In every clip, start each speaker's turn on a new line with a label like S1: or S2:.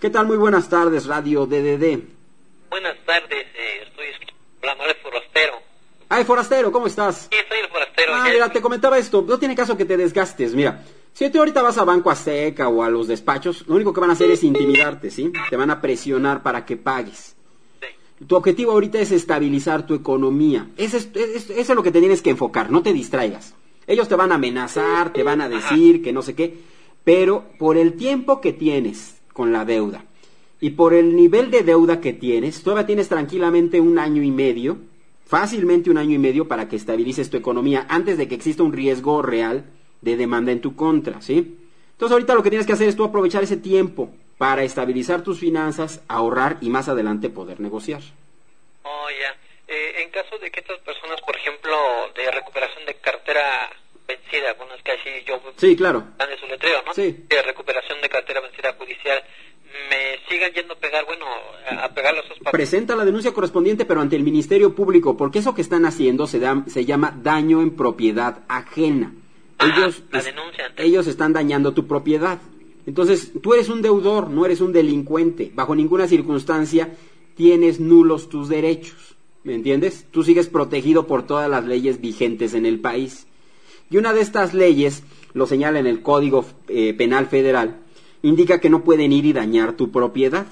S1: ¿Qué tal? Muy buenas tardes, Radio DDD.
S2: Buenas tardes, estoy hablando de forastero.
S1: Ay, forastero, ¿cómo estás?
S2: Sí, soy el forastero.
S1: Mira, te comentaba esto, no tiene caso que te desgastes, mira. Si tú ahorita vas a Banco Azteca o a los despachos, lo único que van a hacer es intimidarte, ¿sí? Te van a presionar para que pagues.
S2: Sí.
S1: Tu objetivo ahorita es estabilizar tu economía. Eso es lo que te tienes que enfocar, no te distraigas. Ellos te van a amenazar, te van a decir que no sé qué, pero por el tiempo que tienes con la deuda y por el nivel de deuda que tienes, todavía tienes tranquilamente 1 año y medio, fácilmente 1 año y medio para que estabilices tu economía antes de que exista un riesgo real de demanda en tu contra, ¿sí? Entonces ahorita lo que tienes que hacer es tú aprovechar ese tiempo para estabilizar tus finanzas, ahorrar y más adelante poder negociar.
S2: Oh, ya. En caso de que estas personas, por ejemplo, de recuperación de cartera vencida, bueno, es que así yo...
S1: Sí, claro.
S2: Dan de su letreo, ¿no?
S1: Sí.
S2: De recuperación de cartera vencida judicial, me sigan yendo a pegar, bueno, a pegar los papeles.
S1: Presenta la denuncia correspondiente, pero ante el Ministerio Público, porque eso que están haciendo se llama daño en propiedad ajena. Ellos están dañando tu propiedad. Entonces, tú eres un deudor, no eres un delincuente. Bajo ninguna circunstancia tienes nulos tus derechos. ¿Me entiendes? Tú sigues protegido por todas las leyes vigentes en el país. Y una de estas leyes, lo señala en el Código Penal Federal, indica que no pueden ir y dañar tu propiedad.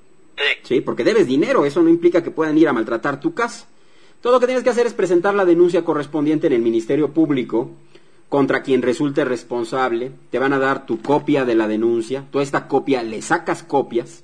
S1: Sí, porque debes dinero, eso no implica que puedan ir a maltratar tu casa. Todo lo que tienes que hacer es presentar la denuncia correspondiente en el Ministerio Público contra quien resulte responsable. Te van a dar tu copia de la denuncia, tú a esta copia le sacas copias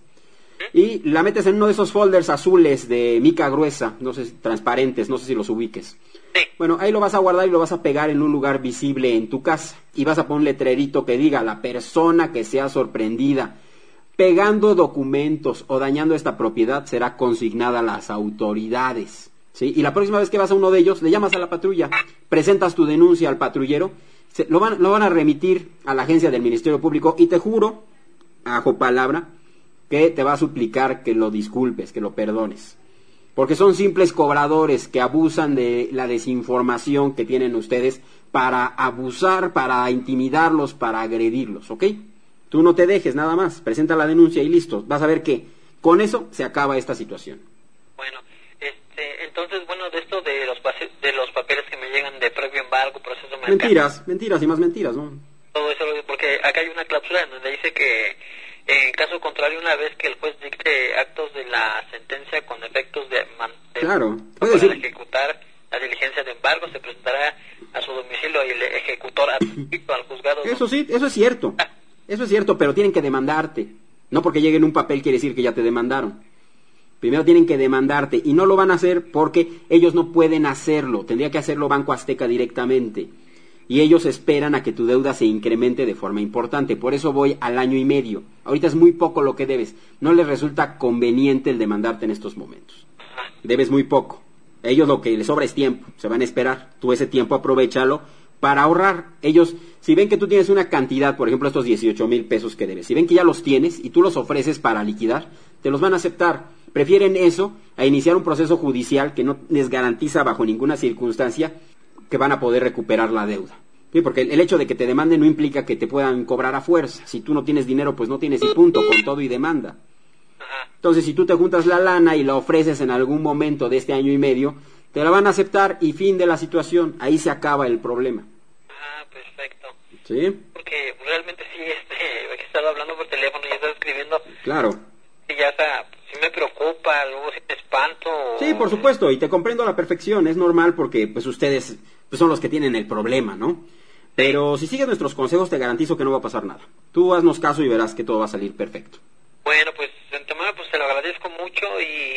S1: y la metes en uno de esos folders azules de mica gruesa, no sé, transparentes, no sé si los ubiques. Bueno, ahí lo vas a guardar y lo vas a pegar en un lugar visible en tu casa y vas a poner un letrerito que diga: la persona que sea sorprendida pegando documentos o dañando esta propiedad será consignada a las autoridades. ¿Sí? Y la próxima vez que vas a uno de ellos, le llamas a la patrulla, presentas tu denuncia al patrullero, lo van a remitir a la agencia del Ministerio Público y te juro, bajo palabra, que te va a suplicar que lo disculpes, que lo perdones. Porque son simples cobradores que abusan de la desinformación que tienen ustedes para abusar, para intimidarlos, para agredirlos, ¿ok? Tú no te dejes nada más, presenta la denuncia y listo. Vas a ver que con eso se acaba esta situación.
S2: Bueno, entonces, bueno, de esto de los papeles que me llegan de previo embargo, proceso mercantil.
S1: Mentiras y más mentiras, ¿no?
S2: Todo eso, porque acá hay una cláusula en donde dice que en caso contrario, una vez que el juez dicte actos de la sentencia con efectos
S1: claro,
S2: para ejecutar la diligencia de embargo, se presentará a su domicilio y el ejecutor adscrito al juzgado.
S1: Eso sí, eso es cierto. Eso es cierto, pero tienen que demandarte. No porque llegue en un papel quiere decir que ya te demandaron. Primero tienen que demandarte y no lo van a hacer porque ellos no pueden hacerlo. Tendría que hacerlo Banco Azteca directamente. Y ellos esperan a que tu deuda se incremente de forma importante. Por eso voy al 1 año y medio. Ahorita es muy poco lo que debes. No les resulta conveniente el demandarte en estos momentos. Debes muy poco. A ellos lo que les sobra es tiempo. Se van a esperar. Tú ese tiempo aprovéchalo para ahorrar. Ellos, si ven que tú tienes una cantidad, por ejemplo estos 18,000 pesos que debes, si ven que ya los tienes y tú los ofreces para liquidar, te los van a aceptar. Prefieren eso a iniciar un proceso judicial que no les garantiza bajo ninguna circunstancia que van a poder recuperar la deuda. Sí, porque el hecho de que te demanden no implica que te puedan cobrar a fuerza. Si tú no tienes dinero, pues no tienes y punto, con todo y demanda. Entonces, si tú te juntas la lana y la ofreces en algún momento de este 1 año y medio, te la van a aceptar y fin de la situación. Ahí se acaba el problema.
S2: Perfecto.
S1: ¿Sí?
S2: Porque realmente sí, he estado hablando por teléfono y he estado escribiendo.
S1: Claro.
S2: Y ya está, sí me preocupa, luego sí me espanto.
S1: Sí, por supuesto, y te comprendo a la perfección, es normal porque pues ustedes pues, son los que tienen el problema, ¿no? Pero si sigues nuestros consejos te garantizo que no va a pasar nada. Tú haznos caso y verás que todo va a salir perfecto.
S2: Bueno, pues de antemano pues te lo agradezco mucho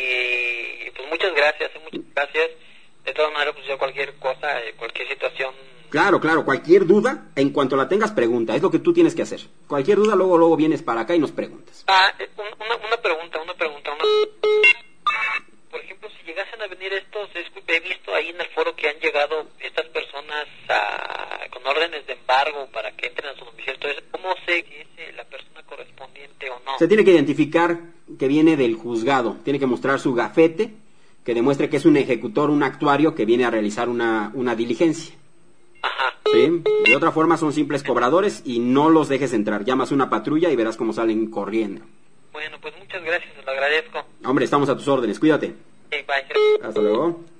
S2: y pues muchas gracias. De todas maneras, pues yo cualquier cosa, cualquier situación...
S1: Claro, cualquier duda, en cuanto la tengas, pregunta. Es lo que tú tienes que hacer. Cualquier duda, luego vienes para acá y nos preguntas.
S2: Una pregunta. Por ejemplo, si llegasen a venir estos, he visto ahí en el foro que han llegado estas personas con órdenes de embargo para que entren a su domicilio. Entonces, ¿cómo sé que es la persona correspondiente o no?
S1: Se tiene que identificar que viene del juzgado. Tiene que mostrar su gafete, que demuestre que es un ejecutor, un actuario que viene a realizar una diligencia. ¿Sí? De otra forma son simples cobradores y no los dejes entrar. Llamas una patrulla y verás cómo salen corriendo.
S2: Bueno, pues muchas gracias, se lo agradezco.
S1: Hombre, estamos a tus órdenes, cuídate.
S2: Sí, bye.
S1: Hasta luego.